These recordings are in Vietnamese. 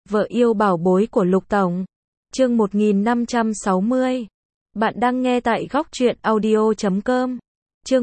Vợ yêu bảo bối của Lục Tổng. Chương 1560. Bạn đang nghe tại góc truyện audio.com. Chương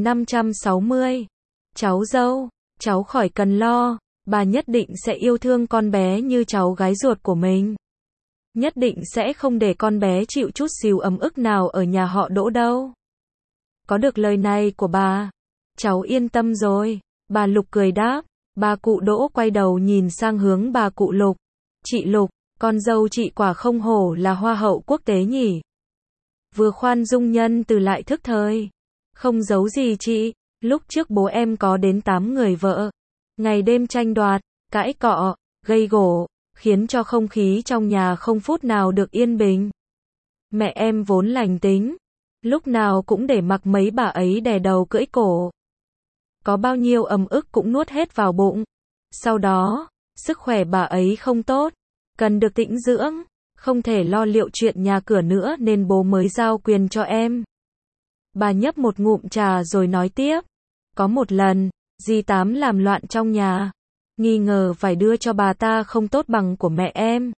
1560. Cháu dâu, cháu khỏi cần lo, bà nhất định sẽ yêu thương con bé như cháu gái ruột của mình. Nhất định sẽ không để con bé chịu chút xíu ấm ức nào ở nhà họ Đỗ đâu. Có được lời này của bà, cháu yên tâm rồi, bà Lục cười đáp. Bà cụ Đỗ quay đầu nhìn sang hướng bà cụ Lục. Chị Lục, con dâu chị quả không hổ là hoa hậu quốc tế nhỉ. Vừa khoan dung nhân từ lại thức thời. Không giấu gì chị, lúc trước bố em có đến 8 người vợ. Ngày đêm tranh đoạt, cãi cọ, gây gổ, khiến cho không khí trong nhà không phút nào được yên bình. Mẹ em vốn lành tính, lúc nào cũng để mặc mấy bà ấy đè đầu cưỡi cổ. Có bao nhiêu ấm ức cũng nuốt hết vào bụng. Sau đó, sức khỏe bà ấy không tốt, cần được tĩnh dưỡng, không thể lo liệu chuyện nhà cửa nữa nên bố mới giao quyền cho em. Bà nhấp một ngụm trà rồi nói tiếp. Có một lần, dì Tám làm loạn trong nhà, nghi ngờ phải đưa cho bà ta không tốt bằng của mẹ em.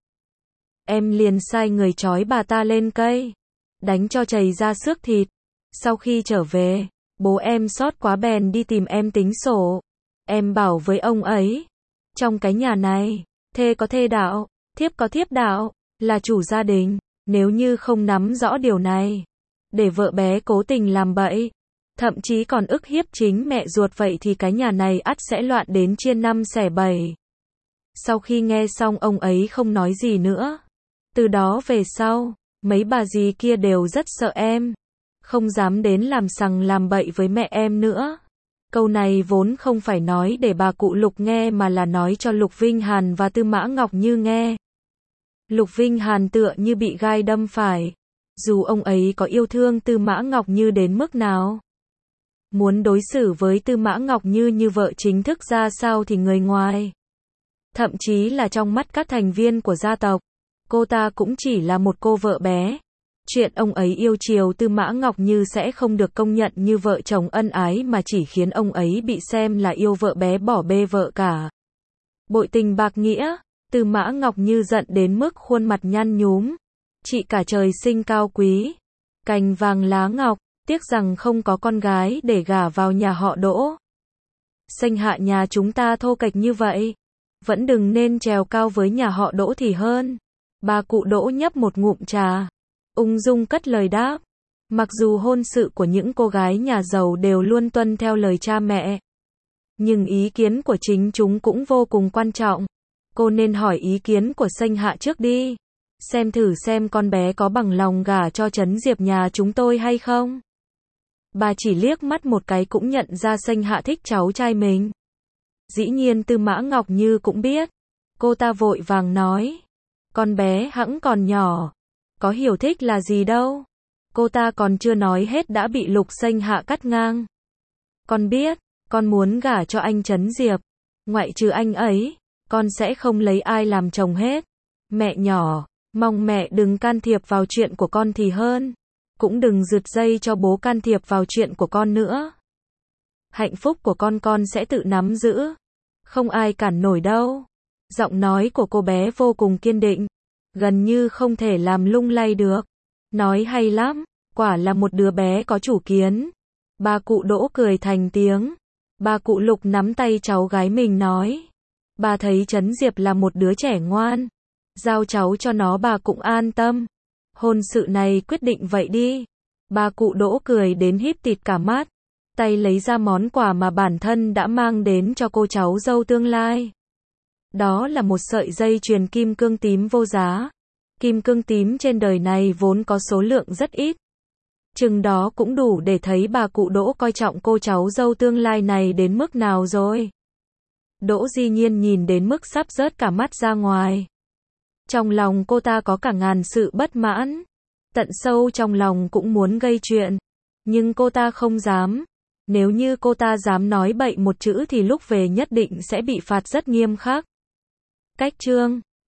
Em liền sai người trói bà ta lên cây, đánh cho chảy ra xước thịt. Sau khi trở về, bố em sót quá bèn đi tìm em tính sổ. Em bảo với ông ấy, trong cái nhà này, thê có thê đạo, thiếp có thiếp đạo, là chủ gia đình, nếu như không nắm rõ điều này, để vợ bé cố tình làm bậy, thậm chí còn ức hiếp chính mẹ ruột vậy thì cái nhà này ắt sẽ loạn đến chia năm xẻ bảy. Sau khi nghe xong ông ấy không nói gì nữa. Từ đó về sau, mấy bà dì kia đều rất sợ em, không dám đến làm sằng làm bậy với mẹ em nữa. Câu này vốn không phải nói để bà cụ Lục nghe mà là nói cho Lục Vinh Hàn và Tư Mã Ngọc Như nghe. Lục Vinh Hàn tựa như bị gai đâm phải. Dù ông ấy có yêu thương Tư Mã Ngọc Như đến mức nào, muốn đối xử với Tư Mã Ngọc Như như vợ chính thức ra sao thì người ngoài, thậm chí là trong mắt các thành viên của gia tộc, cô ta cũng chỉ là một cô vợ bé. Chuyện ông ấy yêu chiều Tư Mã Ngọc Như sẽ không được công nhận như vợ chồng ân ái mà chỉ khiến ông ấy bị xem là yêu vợ bé bỏ bê vợ cả. Bội tình bạc nghĩa, Tư Mã Ngọc Như giận đến mức khuôn mặt nhăn nhúm. Chị cả trời sinh cao quý, cành vàng lá ngọc, tiếc rằng không có con gái để gả vào nhà họ Đỗ. Sanh hạ nhà chúng ta thô kệch như vậy, vẫn đừng nên trèo cao với nhà họ Đỗ thì hơn. Bà cụ Đỗ nhấp một ngụm trà, ung dung cất lời đáp. Mặc dù hôn sự của những cô gái nhà giàu đều luôn tuân theo lời cha mẹ, nhưng ý kiến của chính chúng cũng vô cùng quan trọng. Cô nên hỏi ý kiến của Sanh hạ trước đi. Xem thử xem con bé có bằng lòng gả cho Trấn Diệp nhà chúng tôi hay không. Bà chỉ liếc mắt một cái cũng nhận ra Sanh hạ thích cháu trai mình. Dĩ nhiên Tư Mã Ngọc Như cũng biết. Cô ta vội vàng nói. Con bé hẵng còn nhỏ, có hiểu thích là gì đâu. Cô ta còn chưa nói hết đã bị Lục Sanh hạ cắt ngang. Con biết, con muốn gả cho anh Trấn Diệp. Ngoại trừ anh ấy, con sẽ không lấy ai làm chồng hết. Mẹ nhỏ, mong mẹ đừng can thiệp vào chuyện của con thì hơn. Cũng đừng rượt dây cho bố can thiệp vào chuyện của con nữa. Hạnh phúc của con sẽ tự nắm giữ. Không ai cản nổi đâu. Giọng nói của cô bé vô cùng kiên định, gần như không thể làm lung lay được. Nói hay lắm, quả là một đứa bé có chủ kiến. Bà cụ Đỗ cười thành tiếng. Bà cụ Lục nắm tay cháu gái mình nói. Bà thấy Trấn Diệp là một đứa trẻ ngoan, giao cháu cho nó bà cũng an tâm. Hôn sự này quyết định vậy đi. Bà cụ Đỗ cười đến híp tịt cả mắt, tay lấy ra món quà mà bản thân đã mang đến cho cô cháu dâu tương lai. Đó là một sợi dây chuyền kim cương tím vô giá. Kim cương tím trên đời này vốn có số lượng rất ít. Chừng đó cũng đủ để thấy bà cụ Đỗ coi trọng cô cháu dâu tương lai này đến mức nào rồi. Đỗ Di Nhiên nhìn đến mức sắp rớt cả mắt ra ngoài. Trong lòng cô ta có cả ngàn sự bất mãn. Tận sâu trong lòng cũng muốn gây chuyện. Nhưng cô ta không dám. Nếu như cô ta dám nói bậy một chữ thì lúc về nhất định sẽ bị phạt rất nghiêm khắc. Cách chương